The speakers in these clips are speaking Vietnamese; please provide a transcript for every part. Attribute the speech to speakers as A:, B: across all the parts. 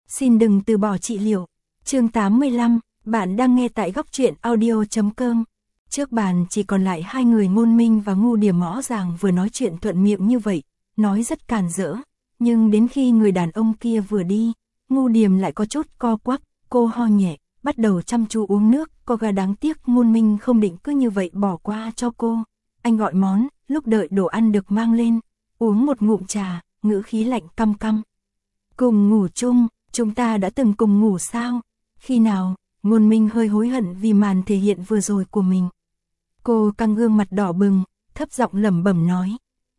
A: Xin đừng từ bỏ trị liệu. Chương 85, bạn đang nghe tại góc truyện audio.com. Trước bàn chỉ còn lại hai người Ngôn Minh và Ngu Điềm. Rõ ràng vừa nói chuyện thuận miệng như vậy, nói rất càn rỡ, nhưng đến khi người đàn ông kia vừa đi, Ngu Điềm lại có chút co quắp, cô ho nhẹ, bắt đầu chăm chú uống nước. Cô gà đáng tiếc Ngôn Minh không định cứ như vậy bỏ qua cho cô. Anh gọi món, lúc đợi đồ ăn được mang lên, uống một ngụm trà, ngữ khí lạnh căm căm. Cùng ngủ chung, chúng ta đã từng cùng ngủ sao? Khi nào? Ngôn Minh hơi hối hận vì màn thể hiện vừa rồi của mình. Cô căng gương mặt đỏ bừng, thấp giọng lẩm bẩm nói.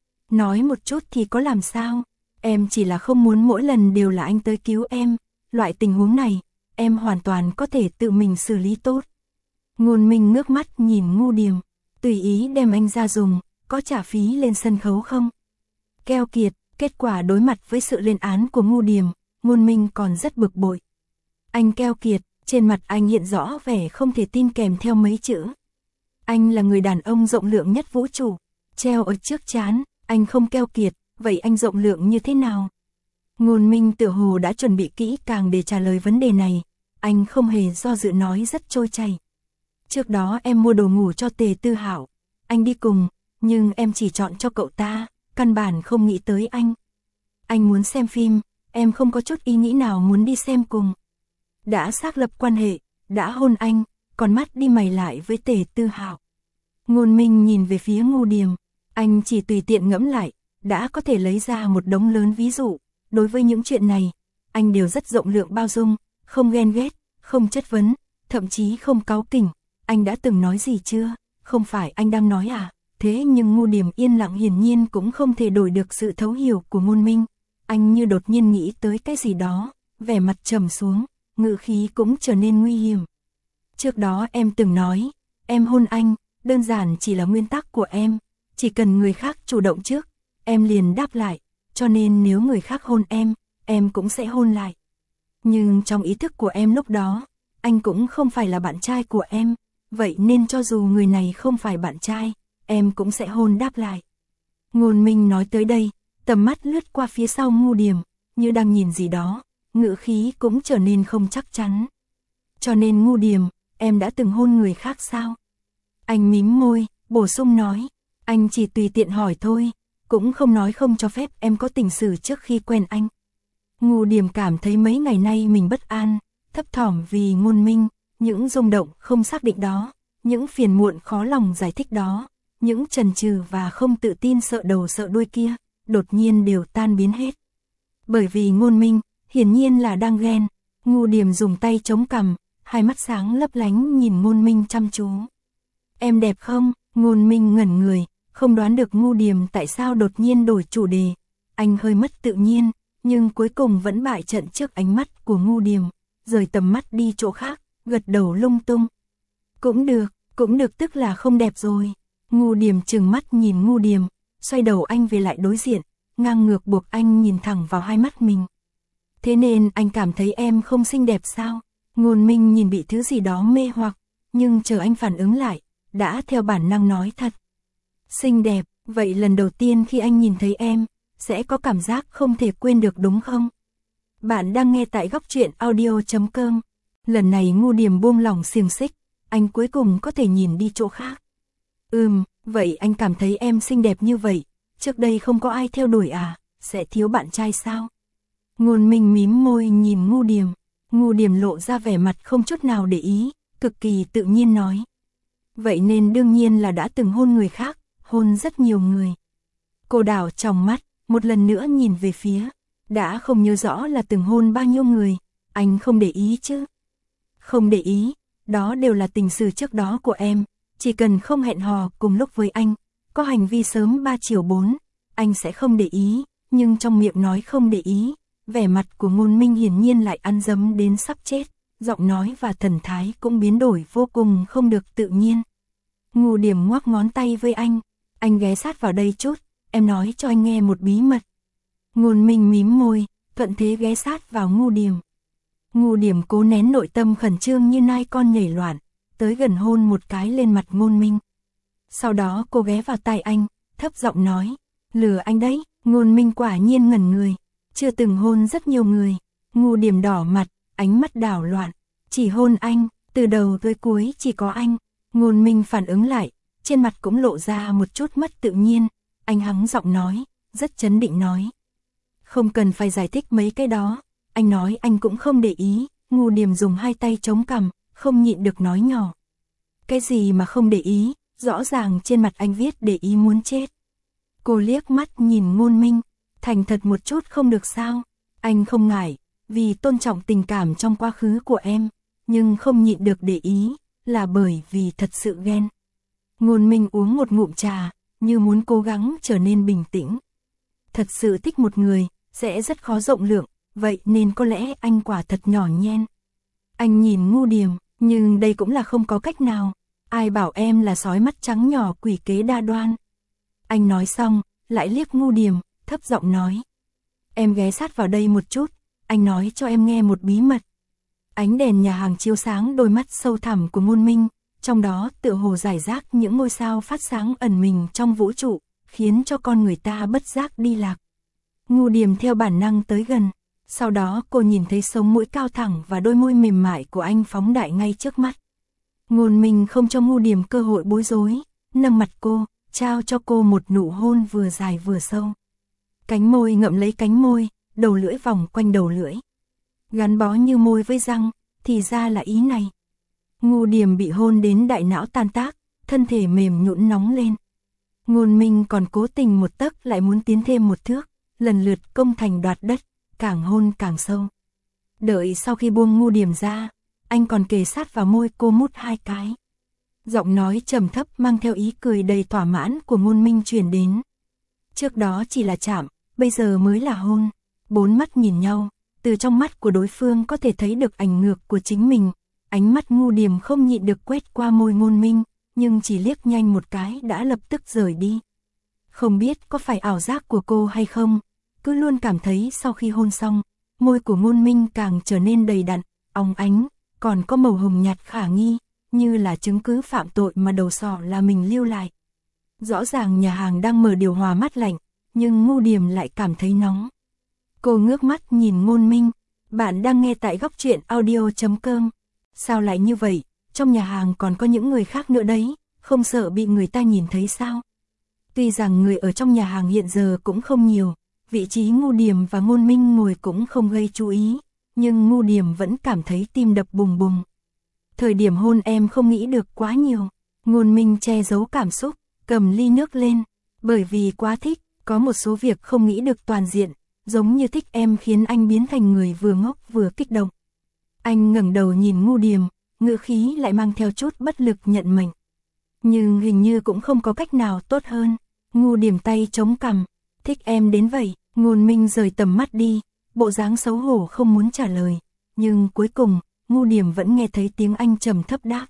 A: Nói một chút thì có làm sao? Em chỉ là không muốn mỗi lần đều là anh tới cứu em. Loại tình huống này, em hoàn toàn có thể tự mình xử lý tốt. Ngôn Minh ngước mắt nhìn Ngu Điềm. Tùy ý đem anh ra dùng, có trả phí lên sân khấu không? Keo kiệt. Kết quả đối mặt với sự lên án của Ngu Điềm, Ngôn Minh còn rất bực bội. Anh keo kiệt, trên mặt anh hiện rõ vẻ không thể tin kèm theo mấy chữ. Anh là người đàn ông rộng lượng nhất vũ trụ, treo ở trước trán, anh không keo kiệt, vậy anh rộng lượng như thế nào? Ngôn Minh tựa hồ đã chuẩn bị kỹ càng để trả lời vấn đề này, anh không hề do dự nói rất trôi chảy. Trước đó em mua đồ ngủ cho Tề Tư Hạo, anh đi cùng, nhưng em chỉ chọn cho cậu ta. Căn bản không nghĩ tới anh. Anh muốn xem phim, em không có chút ý nghĩ nào muốn đi xem cùng. Đã xác lập quan hệ, đã hôn anh, còn mắt đi mày lại với Tề Tư Hạo. Ngôn Minh nhìn về phía Ngu Điềm, anh chỉ tùy tiện ngẫm lại, đã có thể lấy ra một đống lớn ví dụ. Đối với những chuyện này, anh đều rất rộng lượng bao dung, không ghen ghét, không chất vấn, thậm chí không cáu kỉnh. Anh đã từng nói gì chưa? Không phải anh đang nói à? Thế nhưng Ngu Điềm yên lặng hiển nhiên cũng không thể đổi được sự thấu hiểu của Ngôn Minh. Anh như đột nhiên nghĩ tới cái gì đó, vẻ mặt trầm xuống, ngữ khí cũng trở nên nguy hiểm. Trước đó em từng nói, em hôn anh, đơn giản chỉ là nguyên tắc của em, chỉ cần người khác chủ động trước, em liền đáp lại, cho nên nếu người khác hôn em cũng sẽ hôn lại. Nhưng trong ý thức của em lúc đó, anh cũng không phải là bạn trai của em, vậy nên cho dù người này không phải bạn trai, em cũng sẽ hôn đáp lại. Ngôn Minh nói tới đây, tầm mắt lướt qua phía sau Ngu Điềm, như đang nhìn gì đó, ngữ khí cũng trở nên không chắc chắn. Cho nên Ngu Điềm, em đã từng hôn người khác sao? Anh mím môi, bổ sung nói, anh chỉ tùy tiện hỏi thôi, cũng không nói không cho phép em có tình sử trước khi quen anh. Ngu Điềm cảm thấy mấy ngày nay mình bất an, thấp thỏm vì Ngôn Minh, những rung động không xác định đó, những phiền muộn khó lòng giải thích đó. Những chần chừ và không tự tin sợ đầu sợ đuôi kia, đột nhiên đều tan biến hết. Bởi vì Ngôn Minh, hiển nhiên là đang ghen. Ngu Điềm dùng tay chống cằm, hai mắt sáng lấp lánh nhìn Ngôn Minh chăm chú. Em đẹp không? Ngôn Minh ngẩn người, không đoán được Ngu Điềm tại sao đột nhiên đổi chủ đề. Anh hơi mất tự nhiên, nhưng cuối cùng vẫn bại trận trước ánh mắt của Ngu Điềm, rời tầm mắt đi chỗ khác, gật đầu lung tung. Cũng được tức là không đẹp rồi. Ngu Điềm trừng mắt nhìn Ngu Điềm, xoay đầu anh về lại đối diện, ngang ngược buộc anh nhìn thẳng vào hai mắt mình. Thế nên anh cảm thấy em không xinh đẹp sao? Ngôn Minh nhìn bị thứ gì đó mê hoặc, nhưng chờ anh phản ứng lại, đã theo bản năng nói thật. Xinh đẹp, vậy lần đầu tiên khi anh nhìn thấy em, sẽ có cảm giác không thể quên được đúng không? Bạn đang nghe tại góc truyện audio.com. Lần này Ngu Điềm buông lỏng xiềng xích, anh cuối cùng có thể nhìn đi chỗ khác. Vậy anh cảm thấy em xinh đẹp như vậy, trước đây không có ai theo đuổi à, sẽ thiếu bạn trai sao? Ngôn Minh mím môi nhìn Ngu Điềm, Ngu Điềm lộ ra vẻ mặt không chút nào để ý, cực kỳ tự nhiên nói. Vậy nên đương nhiên là đã từng hôn người khác, hôn rất nhiều người. Cô đảo tròng mắt, một lần nữa nhìn về phía, đã không nhớ rõ là từng hôn bao nhiêu người, anh không để ý chứ? Không để ý, đó đều là tình sử trước đó của em. Chỉ cần không hẹn hò cùng lúc với anh, có hành vi sớm 3 chiều 4, anh sẽ không để ý, nhưng trong miệng nói không để ý, vẻ mặt của Ngôn Minh hiển nhiên lại ăn dấm đến sắp chết, giọng nói và thần thái cũng biến đổi vô cùng không được tự nhiên. Ngu Điềm ngoắc ngón tay với anh ghé sát vào đây chút, em nói cho anh nghe một bí mật. Ngôn Minh mím môi, thuận thế ghé sát vào Ngu Điềm. Ngu Điềm cố nén nội tâm khẩn trương như nai con nhảy loạn, tới gần hôn một cái lên mặt Ngôn Minh. Sau đó cô ghé vào tai anh, thấp giọng nói, lừa anh đấy. Ngôn Minh quả nhiên ngẩn người, chưa từng hôn rất nhiều người, Ngu Điềm đỏ mặt, ánh mắt đảo loạn, chỉ hôn anh, từ đầu tới cuối chỉ có anh. Ngôn Minh phản ứng lại, trên mặt cũng lộ ra một chút mất tự nhiên, anh hắng giọng nói, rất trấn định nói. Không cần phải giải thích mấy cái đó, anh nói anh cũng không để ý. Ngu Điềm dùng hai tay chống cằm, không nhịn được nói nhỏ. Cái gì mà không để ý, rõ ràng trên mặt anh viết để ý muốn chết. Cô liếc mắt nhìn Ngôn Minh, thành thật một chút không được sao, anh không ngại, vì tôn trọng tình cảm trong quá khứ của em, nhưng không nhịn được để ý, là bởi vì thật sự ghen. Ngôn Minh uống một ngụm trà, như muốn cố gắng trở nên bình tĩnh. Thật sự thích một người, sẽ rất khó rộng lượng, vậy nên có lẽ anh quả thật nhỏ nhen. Anh nhìn Ngu Điềm, nhưng đây cũng là không có cách nào, ai bảo em là sói mắt trắng nhỏ quỷ kế đa đoan. Anh nói xong, lại liếc Ngu Điềm, thấp giọng nói. Em ghé sát vào đây một chút, anh nói cho em nghe một bí mật. Ánh đèn nhà hàng chiếu sáng đôi mắt sâu thẳm của Ngôn Minh, trong đó tựa hồ rải rác những ngôi sao phát sáng ẩn mình trong vũ trụ, khiến cho con người ta bất giác đi lạc. Ngu Điềm theo bản năng tới gần, sau đó cô nhìn thấy sống mũi cao thẳng và đôi môi mềm mại của anh phóng đại ngay trước mắt. Ngôn Minh không cho Ngu Điềm cơ hội bối rối, nâng mặt cô, trao cho cô một nụ hôn vừa dài vừa sâu. Cánh môi ngậm lấy cánh môi, đầu lưỡi vòng quanh đầu lưỡi. Gắn bó như môi với răng, thì ra là ý này. Ngu Điềm bị hôn đến đại não tan tác, thân thể mềm nhũn nóng lên. Ngôn Minh còn cố tình một tấc lại muốn tiến thêm một thước, lần lượt công thành đoạt đất, càng hôn càng sâu. Đợi sau khi buông Ngu Điềm ra, anh còn kề sát vào môi cô mút hai cái. Giọng nói trầm thấp mang theo ý cười đầy thỏa mãn của Ngôn Minh truyền đến. Trước đó chỉ là chạm, bây giờ mới là hôn. Bốn mắt nhìn nhau, từ trong mắt của đối phương có thể thấy được ảnh ngược của chính mình. Ánh mắt Ngu Điềm không nhịn được quét qua môi Ngôn Minh, nhưng chỉ liếc nhanh một cái đã lập tức rời đi. Không biết có phải ảo giác của cô hay không, cứ luôn cảm thấy sau khi hôn xong, môi của Ngôn Minh càng trở nên đầy đặn, óng ánh, còn có màu hồng nhạt khả nghi, như là chứng cứ phạm tội mà đầu sỏ là mình lưu lại. Rõ ràng nhà hàng đang mở điều hòa mát lạnh, nhưng Ngu Điềm lại cảm thấy nóng. Cô ngước mắt nhìn Ngôn Minh, bạn đang nghe tại Góc Truyện Audio.com. Sao lại như vậy, trong nhà hàng còn có những người khác nữa đấy, không sợ bị người ta nhìn thấy sao? Tuy rằng người ở trong nhà hàng hiện giờ cũng không nhiều, vị trí Ngu Điềm và Ngôn Minh ngồi cũng không gây chú ý, nhưng Ngu Điềm vẫn cảm thấy tim đập bùng bùng. Thời điểm hôn em không nghĩ được quá nhiều. Ngôn Minh che giấu cảm xúc, cầm ly nước lên, bởi vì quá thích, có một số việc không nghĩ được toàn diện, giống như thích em khiến anh biến thành người vừa ngốc vừa kích động. Anh ngẩng đầu nhìn Ngu Điềm, ngữ khí lại mang theo chút bất lực nhận mệnh. Nhưng hình như cũng không có cách nào tốt hơn. Ngu Điềm tay chống cằm, thích em đến vậy. Ngôn Minh rời tầm mắt đi, bộ dáng xấu hổ không muốn trả lời, nhưng cuối cùng, Ngu Điềm vẫn nghe thấy tiếng anh trầm thấp đáp.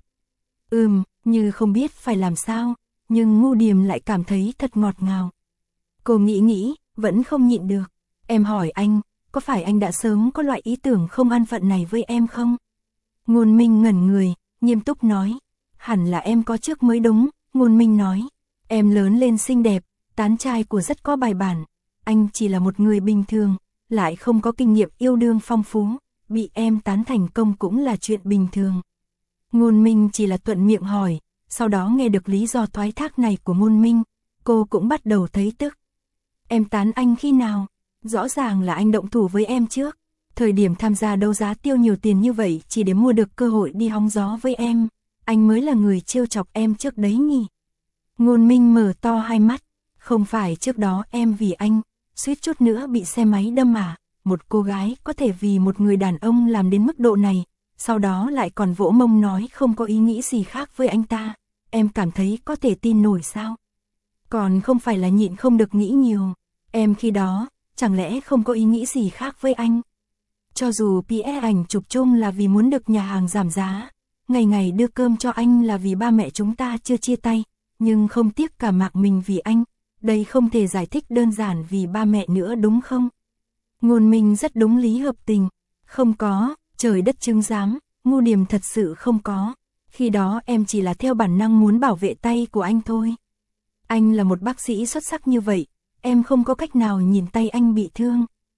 A: Như không biết phải làm sao, nhưng Ngu Điềm lại cảm thấy thật ngọt ngào. Cô nghĩ, vẫn không nhịn được. Em hỏi anh, có phải anh đã sớm có loại ý tưởng không an phận này với em không? Ngôn Minh ngẩn người, nghiêm túc nói. Hẳn là em có trước mới đúng. Ngôn Minh nói. Em lớn lên xinh đẹp, tán trai của rất có bài bản. Anh chỉ là một người bình thường, lại không có kinh nghiệm yêu đương phong phú. Bị em tán thành công cũng là chuyện bình thường. Ngôn Minh chỉ là thuận miệng hỏi, sau đó nghe được lý do thoái thác này của Ngôn Minh, cô cũng bắt đầu thấy tức. Em tán anh khi nào? Rõ ràng là anh động thủ với em trước. Thời điểm tham gia đấu giá tiêu nhiều tiền như vậy chỉ để mua được cơ hội đi hóng gió với em. Anh mới là người trêu chọc em trước đấy nhỉ? Ngôn Minh mở to hai mắt. Không phải trước đó em vì anh, suýt chút nữa bị xe máy đâm à? Một cô gái có thể vì một người đàn ông làm đến mức độ này, sau đó lại còn vỗ mông nói không có ý nghĩ gì khác với anh ta. Em cảm thấy có thể tin nổi sao? Còn không phải là nhịn không được nghĩ nhiều. Em khi đó, chẳng lẽ không có ý nghĩ gì khác với anh? Cho dù PE ảnh chụp chung là vì muốn được nhà hàng giảm giá, ngày ngày đưa cơm cho anh là vì ba mẹ chúng ta chưa chia tay, nhưng không tiếc cả mạng mình vì anh, đây không thể giải thích đơn giản vì ba mẹ nữa đúng không? Ngôn Minh rất đúng lý hợp tình. Không có, trời đất chứng giám, Ngu Điềm thật sự không có. Khi đó em chỉ là theo bản năng muốn bảo vệ tay của anh thôi. Anh là một bác sĩ xuất sắc như vậy, em không có cách nào nhìn tay anh bị thương.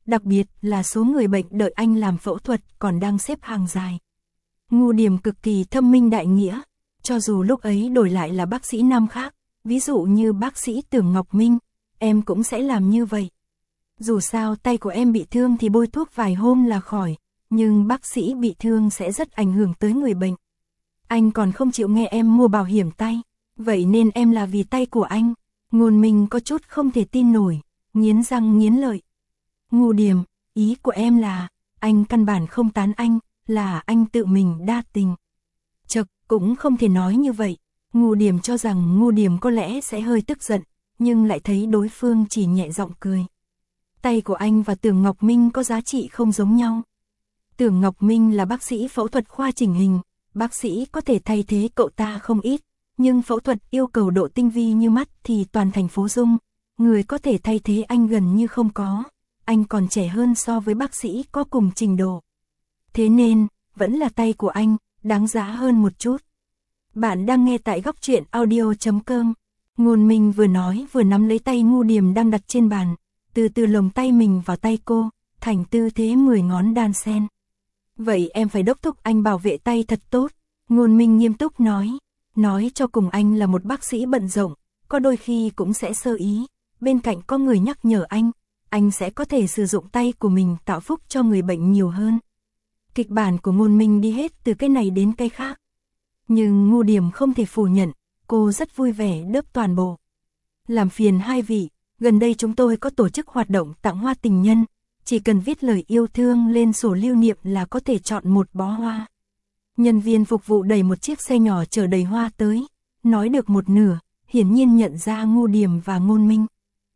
A: đặc biệt là số người bệnh đợi anh làm phẫu thuật còn đang xếp hàng dài. Ngu Điềm cực kỳ thâm minh đại nghĩa, cho dù lúc ấy đổi lại là bác sĩ nam khác, ví dụ như bác sĩ Tưởng Ngọc Minh, em cũng sẽ làm như vậy. Dù sao tay của em bị thương thì bôi thuốc vài hôm là khỏi, nhưng bác sĩ bị thương sẽ rất ảnh hưởng tới người bệnh. Anh còn không chịu nghe em mua bảo hiểm tay, vậy nên em là vì tay của anh. Ngôn Minh có chút không thể tin nổi, nghiến răng nghiến lợi. Ngu Điềm, ý của em là, anh căn bản không tán anh, là anh tự mình đa tình. Chật, cũng không thể nói như vậy. Ngu Điềm cho rằng Ngu Điềm có lẽ sẽ hơi tức giận, nhưng lại thấy đối phương chỉ nhẹ giọng cười. Tay của anh và Tưởng Ngọc Minh có giá trị không giống nhau. Tưởng Ngọc Minh là bác sĩ phẫu thuật khoa chỉnh hình, bác sĩ có thể thay thế cậu ta không ít, nhưng phẫu thuật yêu cầu độ tinh vi như mắt thì toàn thành phố Dung, người có thể thay thế anh gần như không có, anh còn trẻ hơn so với bác sĩ có cùng trình độ. Thế nên, vẫn là tay của anh, đáng giá hơn một chút. Bạn đang nghe tại góc truyện audio.com. Ngôn Minh vừa nói vừa nắm lấy tay Ngu Điềm đang đặt trên bàn, từ từ lồng tay mình vào tay cô, thành tư thế 10 ngón đan sen. Vậy em phải đốc thúc anh bảo vệ tay thật tốt, Ngôn Minh nghiêm túc nói cho cùng anh là một bác sĩ bận rộn, có đôi khi cũng sẽ sơ ý, bên cạnh có người nhắc nhở anh sẽ có thể sử dụng tay của mình tạo phúc cho người bệnh nhiều hơn. Kịch bản của Ngôn Minh đi hết từ cái này đến cái khác. Nhưng Ngu Điềm không thể phủ nhận, cô rất vui vẻ đớp toàn bộ. Làm phiền hai vị, gần đây chúng tôi có tổ chức hoạt động tặng hoa tình nhân, chỉ cần viết lời yêu thương lên sổ lưu niệm là có thể chọn một bó hoa. Nhân viên phục vụ đẩy một chiếc xe nhỏ chở đầy hoa tới, nói được một nửa, hiển nhiên nhận ra Ngu Điềm và Ngôn Minh.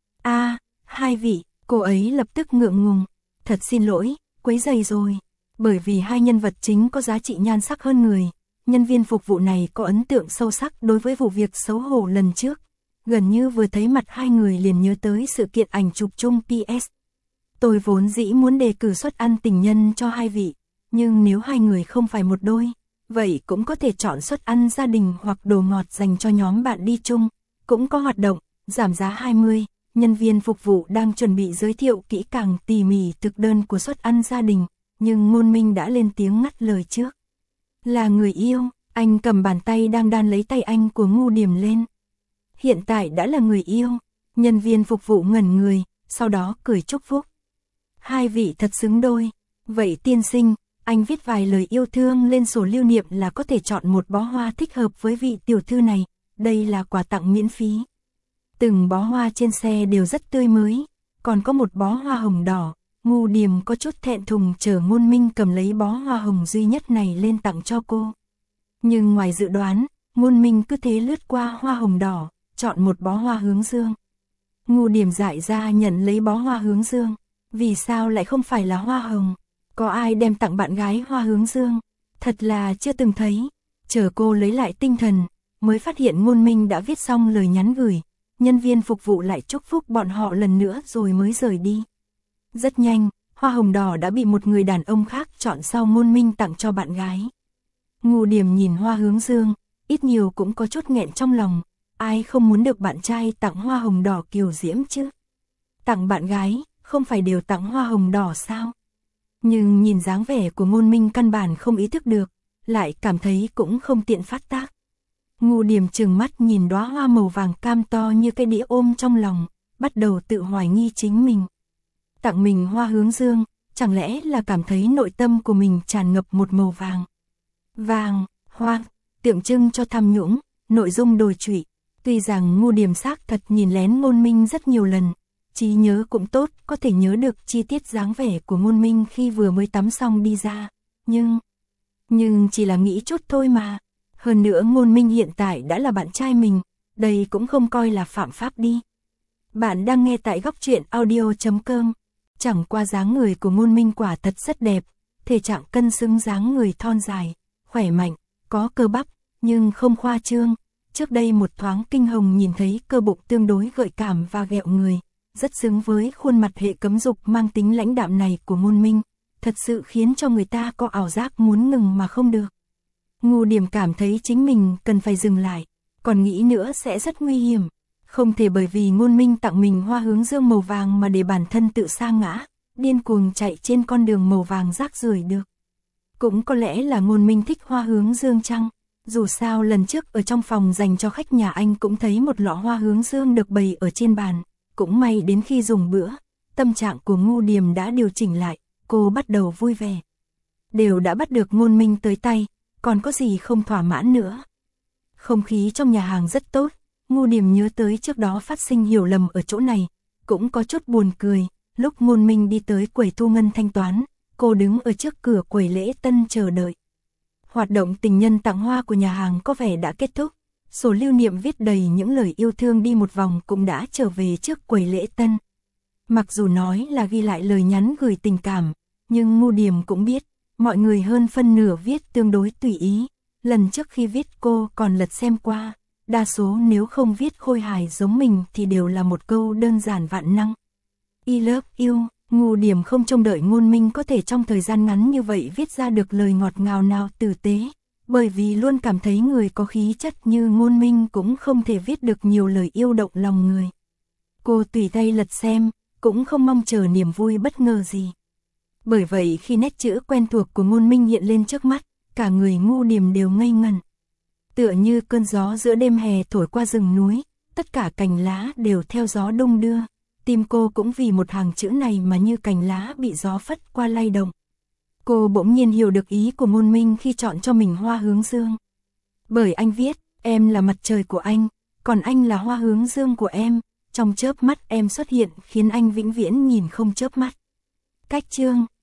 A: Hai vị, cô ấy lập tức ngượng ngùng, thật xin lỗi, quấy rầy rồi. Bởi vì hai nhân vật chính có giá trị nhan sắc hơn người, nhân viên phục vụ này có ấn tượng sâu sắc đối với vụ việc xấu hổ lần trước. Gần như vừa thấy mặt hai người liền nhớ tới sự kiện ảnh chụp chung PS. Tôi vốn dĩ muốn đề cử suất ăn tình nhân cho hai vị, nhưng nếu hai người không phải một đôi, vậy cũng có thể chọn suất ăn gia đình hoặc đồ ngọt dành cho nhóm bạn đi chung. Cũng có hoạt động, giảm giá 20, nhân viên phục vụ đang chuẩn bị giới thiệu kỹ càng tỉ mỉ thực đơn của suất ăn gia đình, nhưng Ngôn Minh đã lên tiếng ngắt lời trước. Là người yêu, anh cầm bàn tay đang đan lấy tay anh của Ngu Điềm lên. Hiện tại đã là người yêu, nhân viên phục vụ ngẩn người, sau đó cười chúc phúc. Hai vị thật xứng đôi, vậy tiên sinh, anh viết vài lời yêu thương lên sổ lưu niệm là có thể chọn một bó hoa thích hợp với vị tiểu thư này, đây là quà tặng miễn phí. Từng bó hoa trên xe đều rất tươi mới, còn có một bó hoa hồng đỏ. Ngu Điềm có chút thẹn thùng chờ Ngôn Minh cầm lấy bó hoa hồng duy nhất này lên tặng cho cô. Nhưng ngoài dự đoán, Ngôn Minh cứ thế lướt qua hoa hồng đỏ, chọn một bó hoa hướng dương. Ngu Điềm dại ra nhận lấy bó hoa hướng dương. Vì sao lại không phải là hoa hồng? Có ai đem tặng bạn gái hoa hướng dương? Thật là chưa từng thấy. Chờ cô lấy lại tinh thần, mới phát hiện Ngôn Minh đã viết xong lời nhắn gửi. Nhân viên phục vụ lại chúc phúc bọn họ lần nữa rồi mới rời đi. Rất nhanh, hoa hồng đỏ đã bị một người đàn ông khác chọn sau Ngôn Minh tặng cho bạn gái. Ngu Điềm nhìn hoa hướng dương, ít nhiều cũng có chút nghẹn trong lòng, ai không muốn được bạn trai tặng hoa hồng đỏ kiều diễm chứ? Tặng bạn gái, không phải đều tặng hoa hồng đỏ sao? Nhưng nhìn dáng vẻ của Ngôn Minh căn bản không ý thức được, lại cảm thấy cũng không tiện phát tác. Ngu Điềm trừng mắt nhìn đóa hoa màu vàng cam to như cái đĩa ôm trong lòng, bắt đầu tự hoài nghi chính mình. Tặng mình hoa hướng dương, chẳng lẽ là cảm thấy nội tâm của mình tràn ngập một màu vàng. Vàng, hoa, tượng trưng cho tham nhũng, nội dung đồi trụy. Tuy rằng Ngu Điềm xác thật nhìn lén Ngôn Minh rất nhiều lần, trí nhớ cũng tốt, có thể nhớ được chi tiết dáng vẻ của Ngôn Minh khi vừa mới tắm xong đi ra, nhưng chỉ là nghĩ chút thôi mà. Hơn nữa Ngôn Minh hiện tại đã là bạn trai mình, đây cũng không coi là phạm pháp đi. Bạn đang nghe tại góc truyện audio.com. Chẳng qua dáng người của Ngôn Minh quả thật rất đẹp, thể trạng cân xứng dáng người thon dài, khỏe mạnh, có cơ bắp, nhưng không khoa trương. Trước đây một thoáng kinh hồng nhìn thấy cơ bụng tương đối gợi cảm và ghẹo người, rất xứng với khuôn mặt hệ cấm dục mang tính lãnh đạm này của Ngôn Minh, thật sự khiến cho người ta có ảo giác muốn ngừng mà không được. Ngu Điềm cảm thấy chính mình cần phải dừng lại, còn nghĩ nữa sẽ rất nguy hiểm. Không thể bởi vì Ngôn Minh tặng mình hoa hướng dương màu vàng mà để bản thân tự sa ngã, điên cuồng chạy trên con đường màu vàng rác rưởi được. Cũng có lẽ là Ngôn Minh thích hoa hướng dương chăng, dù sao lần trước ở trong phòng dành cho khách nhà anh cũng thấy một lọ hoa hướng dương được bày ở trên bàn, cũng may đến khi dùng bữa, tâm trạng của Ngu Điềm đã điều chỉnh lại, cô bắt đầu vui vẻ. Đều đã bắt được Ngôn Minh tới tay, còn có gì không thỏa mãn nữa. Không khí trong nhà hàng rất tốt, Ngu Điềm nhớ tới trước đó phát sinh hiểu lầm ở chỗ này, cũng có chút buồn cười, lúc Ngôn Minh đi tới quầy thu ngân thanh toán, cô đứng ở trước cửa quầy lễ tân chờ đợi. Hoạt động tình nhân tặng hoa của nhà hàng có vẻ đã kết thúc, sổ lưu niệm viết đầy những lời yêu thương đi một vòng cũng đã trở về trước quầy lễ tân. Mặc dù nói là ghi lại lời nhắn gửi tình cảm, nhưng Ngu Điềm cũng biết, mọi người hơn phân nửa viết tương đối tùy ý, lần trước khi viết cô còn lật xem qua, đa số nếu không viết khôi hài giống mình thì đều là một câu đơn giản vạn năng. I love you. Ngu Điềm không trông đợi Ngôn Minh có thể trong thời gian ngắn như vậy viết ra được lời ngọt ngào nào tử tế, bởi vì luôn cảm thấy người có khí chất như Ngôn Minh cũng không thể viết được nhiều lời yêu động lòng người. Cô tùy tay lật xem, cũng không mong chờ niềm vui bất ngờ gì. Bởi vậy khi nét chữ quen thuộc của Ngôn Minh hiện lên trước mắt, cả người Ngu Điềm đều ngây ngẩn. Tựa như cơn gió giữa đêm hè thổi qua rừng núi, tất cả cành lá đều theo gió đung đưa. Tim cô cũng vì một hàng chữ này mà như cành lá bị gió phất qua lay động. Cô bỗng nhiên hiểu được ý của Ngôn Minh khi chọn cho mình hoa hướng dương. Bởi anh viết, em là mặt trời của anh, còn anh là hoa hướng dương của em, trong chớp mắt em xuất hiện khiến anh vĩnh viễn nhìn không chớp mắt. Cách chương